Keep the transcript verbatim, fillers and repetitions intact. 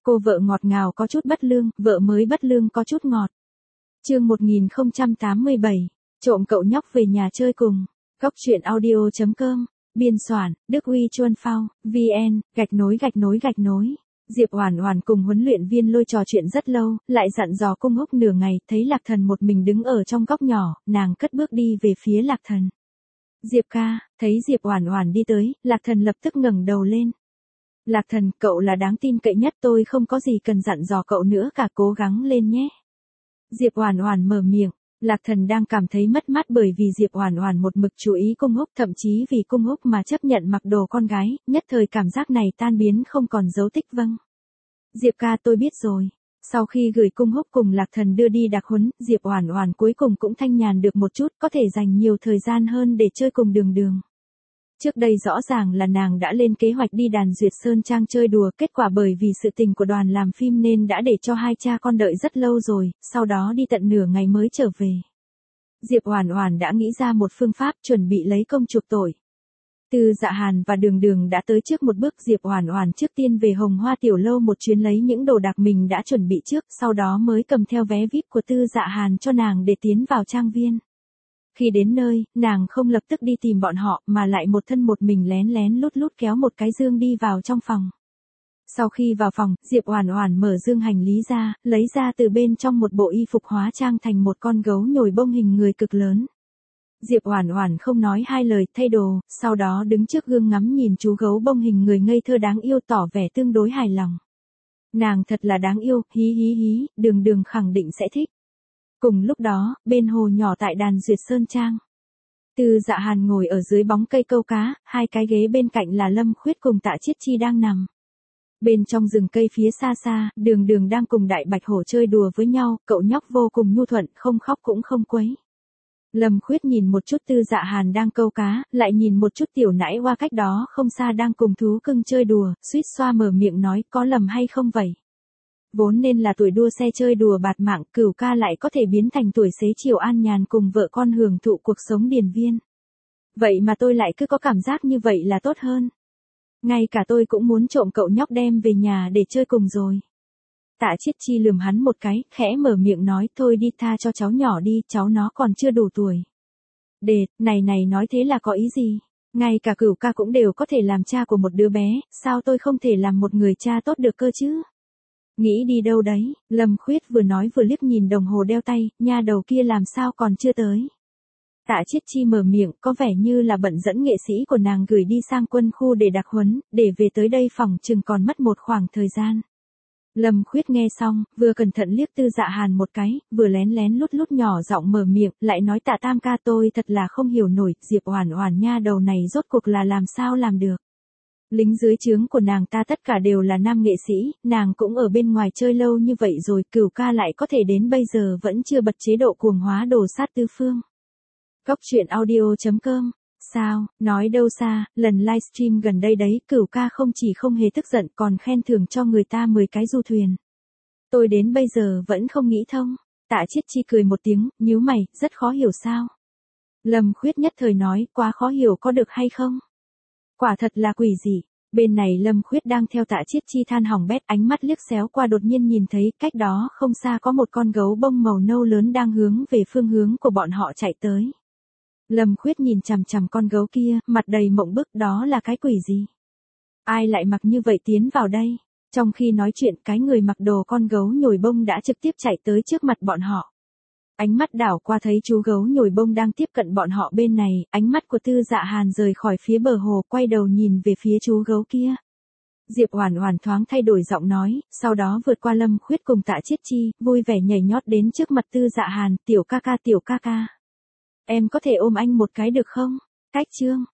Cô vợ ngọt ngào có chút bất lương, vợ mới bất lương có chút ngọt. Chương một nghìn không trăm tám mươi bảy, trộm cậu nhóc về nhà chơi cùng. Góc truyện audio chấm com, biên soạn, Đức Uy Chuân Phao, vn, gạch nối gạch nối gạch nối. Diệp Oản Oản cùng huấn luyện viên Lôi trò chuyện rất lâu, lại dặn dò Cung Húc nửa ngày, thấy Lạc Thần một mình đứng ở trong góc nhỏ, nàng cất bước đi về phía Lạc Thần. Diệp ca, thấy Diệp Oản Oản đi tới, Lạc Thần lập tức ngẩng đầu lên. Lạc Thần, cậu là đáng tin cậy nhất, tôi không có gì cần dặn dò cậu nữa cả, cố gắng lên nhé. Diệp Oản Oản mở miệng. Lạc Thần đang cảm thấy mất mát bởi vì Diệp Oản Oản một mực chú ý Cung Húc, thậm chí vì Cung Húc mà chấp nhận mặc đồ con gái, nhất thời cảm giác này tan biến không còn dấu tích. Vâng. Diệp ca, tôi biết rồi. Sau khi gửi Cung Húc cùng Lạc Thần đưa đi đặc huấn, Diệp Oản Oản cuối cùng cũng thanh nhàn được một chút, có thể dành nhiều thời gian hơn để chơi cùng Đường Đường. Trước đây rõ ràng là nàng đã lên kế hoạch đi đàn Duyệt Sơn Trang chơi đùa, kết quả bởi vì sự tình của đoàn làm phim nên đã để cho hai cha con đợi rất lâu rồi, sau đó đi tận nửa ngày mới trở về. Diệp Oản Oản đã nghĩ ra một phương pháp chuẩn bị lấy công chuộc tội. Từ Dạ Hàn và Đường Đường đã tới trước một bước, Diệp Oản Oản trước tiên về Hồng Hoa tiểu lâu một chuyến lấy những đồ đạc mình đã chuẩn bị trước, sau đó mới cầm theo vé vi ai pi của Tư Dạ Hàn cho nàng để tiến vào trang viên. Khi đến nơi, nàng không lập tức đi tìm bọn họ mà lại một thân một mình lén lén lút lút kéo một cái dương đi vào trong phòng. Sau khi vào phòng, Diệp Oản Oản mở dương hành lý ra, lấy ra từ bên trong một bộ y phục hóa trang thành một con gấu nhồi bông hình người cực lớn. Diệp Oản Oản không nói hai lời, thay đồ, sau đó đứng trước gương ngắm nhìn chú gấu bông hình người ngây thơ đáng yêu tỏ vẻ tương đối hài lòng. Nàng thật là đáng yêu, hí hí hí, Đường Đường khẳng định sẽ thích. Cùng lúc đó, bên hồ nhỏ tại đàn Duyệt Sơn Trang, Tư Dạ Hàn ngồi ở dưới bóng cây câu cá, hai cái ghế bên cạnh là Lâm Khuyết cùng Tạ Chiết Chi đang nằm. Bên trong rừng cây phía xa xa, Đường Đường đang cùng Đại Bạch Hổ chơi đùa với nhau, cậu nhóc vô cùng nhu thuận, không khóc cũng không quấy. Lâm Khuyết nhìn một chút Tư Dạ Hàn đang câu cá, lại nhìn một chút tiểu nãi hoa cách đó không xa đang cùng thú cưng chơi đùa, suýt xoa mở miệng nói, có lầm hay không vậy? Vốn nên là tuổi đua xe chơi đùa bạt mạng, Cửu ca lại có thể biến thành tuổi xế chiều an nhàn cùng vợ con hưởng thụ cuộc sống điền viên. Vậy mà tôi lại cứ có cảm giác như vậy là tốt hơn. Ngay cả tôi cũng muốn trộm cậu nhóc đem về nhà để chơi cùng rồi. Tạ Chiết Chi lườm hắn một cái, khẽ mở miệng nói, thôi đi, tha cho cháu nhỏ đi, cháu nó còn chưa đủ tuổi. Đệt, này này nói thế là có ý gì? Ngay cả Cửu ca cũng đều có thể làm cha của một đứa bé, sao tôi không thể làm một người cha tốt được cơ chứ? Nghĩ đi đâu đấy, Lâm Khuyết vừa nói vừa liếc nhìn đồng hồ đeo tay, nha đầu kia làm sao còn chưa tới. Tạ Chiết Chi mở miệng, có vẻ như là bận dẫn nghệ sĩ của nàng gửi đi sang quân khu để đặc huấn, để về tới đây phòng chừng còn mất một khoảng thời gian. Lâm Khuyết nghe xong, vừa cẩn thận liếc Tư Dạ Hàn một cái, vừa lén lén lút lút nhỏ giọng mở miệng, lại nói, Tạ tam ca, tôi thật là không hiểu nổi, Diệp Oản Oản nha đầu này rốt cuộc là làm sao làm được. Lính dưới trướng của nàng ta tất cả đều là nam nghệ sĩ, nàng cũng ở bên ngoài chơi lâu như vậy rồi, Cửu ca lại có thể đến bây giờ vẫn chưa bật chế độ cuồng hóa đồ sát tứ phương. Góc truyện audio chấm com. Sao, nói đâu xa, lần livestream gần đây đấy, Cửu ca không chỉ không hề tức giận còn khen thưởng cho người ta mười cái du thuyền. Tôi đến bây giờ vẫn không nghĩ thông. Tạ Chiết Chi cười một tiếng, nhíu mày, rất khó hiểu sao. Lâm Khuyết nhất thời nói, quá khó hiểu có được hay không? Quả thật là quỷ dị. Bên này Lâm Khuyết đang theo Tạ Chiết Chi than hỏng bét, ánh mắt liếc xéo qua đột nhiên nhìn thấy cách đó không xa có một con gấu bông màu nâu lớn đang hướng về phương hướng của bọn họ chạy tới. Lâm Khuyết nhìn chằm chằm con gấu kia, mặt đầy mộng bức, đó là cái quỷ gì? Ai lại mặc như vậy tiến vào đây? Trong khi nói chuyện, cái người mặc đồ con gấu nhồi bông đã trực tiếp chạy tới trước mặt bọn họ. Ánh mắt đảo qua thấy chú gấu nhồi bông đang tiếp cận bọn họ bên này, ánh mắt của Tư Dạ Hàn rời khỏi phía bờ hồ, quay đầu nhìn về phía chú gấu kia. Diệp Oản Oản thoáng thay đổi giọng nói, sau đó vượt qua Lâm Khuyết cùng Tạ Chiết Chi, vui vẻ nhảy nhót đến trước mặt Tư Dạ Hàn, tiểu ca ca tiểu ca ca. Em có thể ôm anh một cái được không? Cách chương.